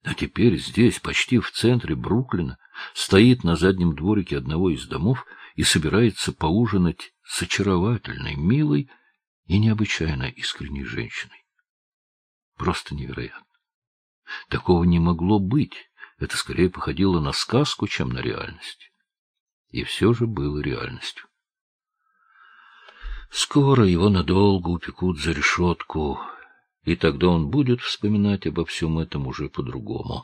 А теперь здесь, почти в центре Бруклина, стоит на заднем дворике одного из домов и собирается поужинать с очаровательной, милой и необычайно искренней женщиной. Просто невероятно. Такого не могло быть. Это скорее походило на сказку, чем на реальность. И все же было реальностью. Скоро его надолго упекут за решетку, и тогда он будет вспоминать обо всем этом уже по-другому.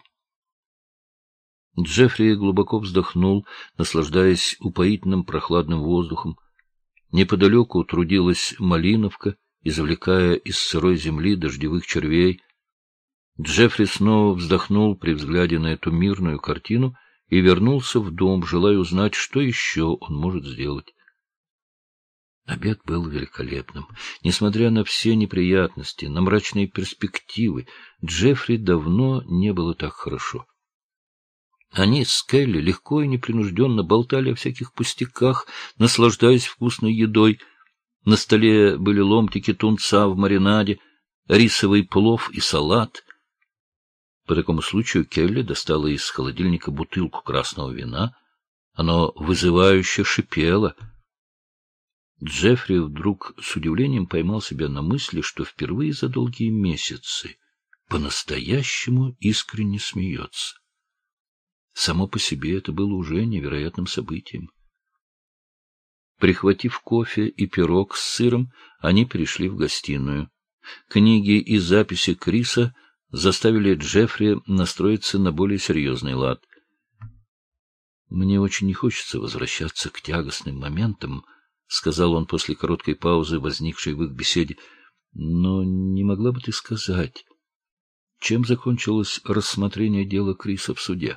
Джеффри глубоко вздохнул, наслаждаясь упоительным прохладным воздухом. Неподалеку трудилась малиновка, извлекая из сырой земли дождевых червей. Джеффри снова вздохнул при взгляде на эту мирную картину и вернулся в дом, желая узнать, что еще он может сделать. Обед был великолепным. Несмотря на все неприятности, на мрачные перспективы, Джеффри давно не было так хорошо. Они с Келли легко и непринужденно болтали о всяких пустяках, наслаждаясь вкусной едой. На столе были ломтики тунца в маринаде, рисовый плов и салат. По такому случаю Келли достала из холодильника бутылку красного вина. Оно вызывающе шипело. Джеффри вдруг с удивлением поймал себя на мысли, что впервые за долгие месяцы по-настоящему искренне смеется. Само по себе это было уже невероятным событием. Прихватив кофе и пирог с сыром, они перешли в гостиную. Книги и записи Криса заставили Джеффри настроиться на более серьезный лад. «Мне очень не хочется возвращаться к тягостным моментам», — сказал он после короткой паузы, возникшей в их беседе. — Но не могла бы ты сказать, чем закончилось рассмотрение дела Криса в суде?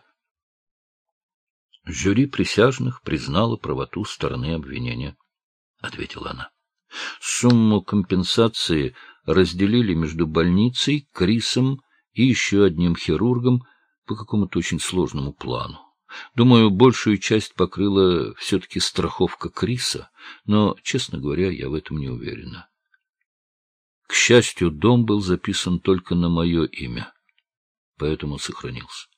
Жюри присяжных признало правоту стороны обвинения, — ответила она. Сумму компенсации разделили между больницей, Крисом и еще одним хирургом по какому-то очень сложному плану. Думаю, большую часть покрыла все-таки страховка Криса, но, честно говоря, я в этом не уверена. К счастью, дом был записан только на мое имя, поэтому сохранился.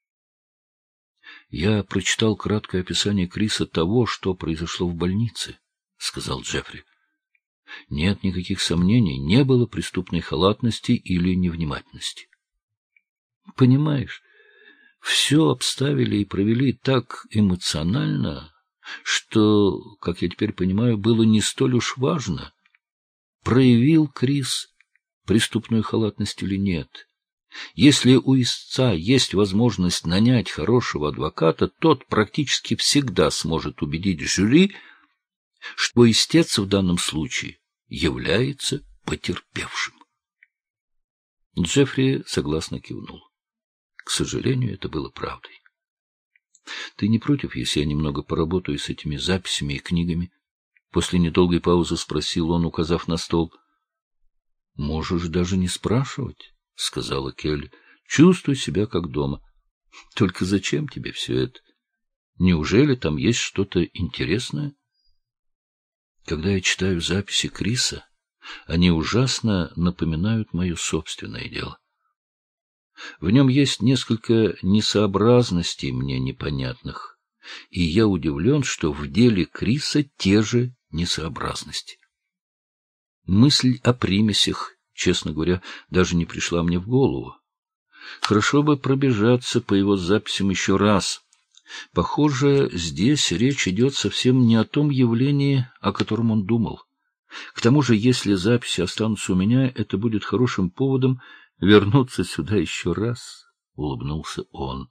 Я прочитал краткое описание Криса того, что произошло в больнице, — сказал Джеффри. Нет никаких сомнений, не было преступной халатности или невнимательности. Понимаешь, все обставили и провели так эмоционально, что, как я теперь понимаю, было не столь уж важно, проявил Крис преступную халатность или нет. Если у истца есть возможность нанять хорошего адвоката, тот практически всегда сможет убедить жюри, что истец в данном случае является потерпевшим. Джеффри согласно кивнул. К сожалению, это было правдой. — Ты не против, если я немного поработаю с этими записями и книгами? После недолгой паузы спросил он, указав на стол. — Можешь даже не спрашивать, — сказала Келли. — Чувствуй себя как дома. Только зачем тебе все это? Неужели там есть что-то интересное? Когда я читаю записи Криса, они ужасно напоминают мое собственное дело. В нем есть несколько несообразностей мне непонятных, и я удивлен, что в деле Криса те же несообразности. Мысль о примесях, честно говоря, даже не пришла мне в голову. Хорошо бы пробежаться по его записям еще раз. Похоже, здесь речь идет совсем не о том явлении, о котором он думал. К тому же, если записи останутся у меня, это будет хорошим поводом вернуться сюда еще раз, — улыбнулся он.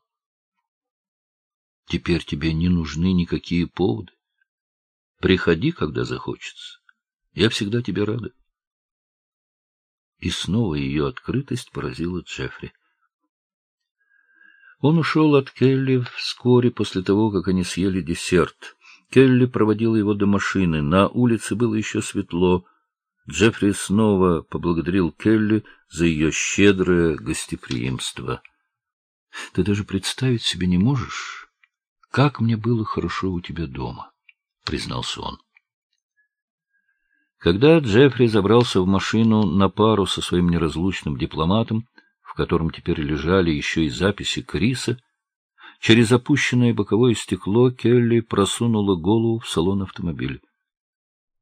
— Теперь тебе не нужны никакие поводы. Приходи, когда захочется. Я всегда тебе рада. И снова ее открытость поразила Джеффри. Он ушел от Келли вскоре после того, как они съели десерт. Келли проводила его до машины. На улице было еще светло. Джеффри снова поблагодарил Келли за ее щедрое гостеприимство. — Ты даже представить себе не можешь, как мне было хорошо у тебя дома, — признался он. Когда Джеффри забрался в машину на пару со своим неразлучным дипломатом, в котором теперь лежали еще и записи Криса, через опущенное боковое стекло Келли просунула голову в салон автомобиля.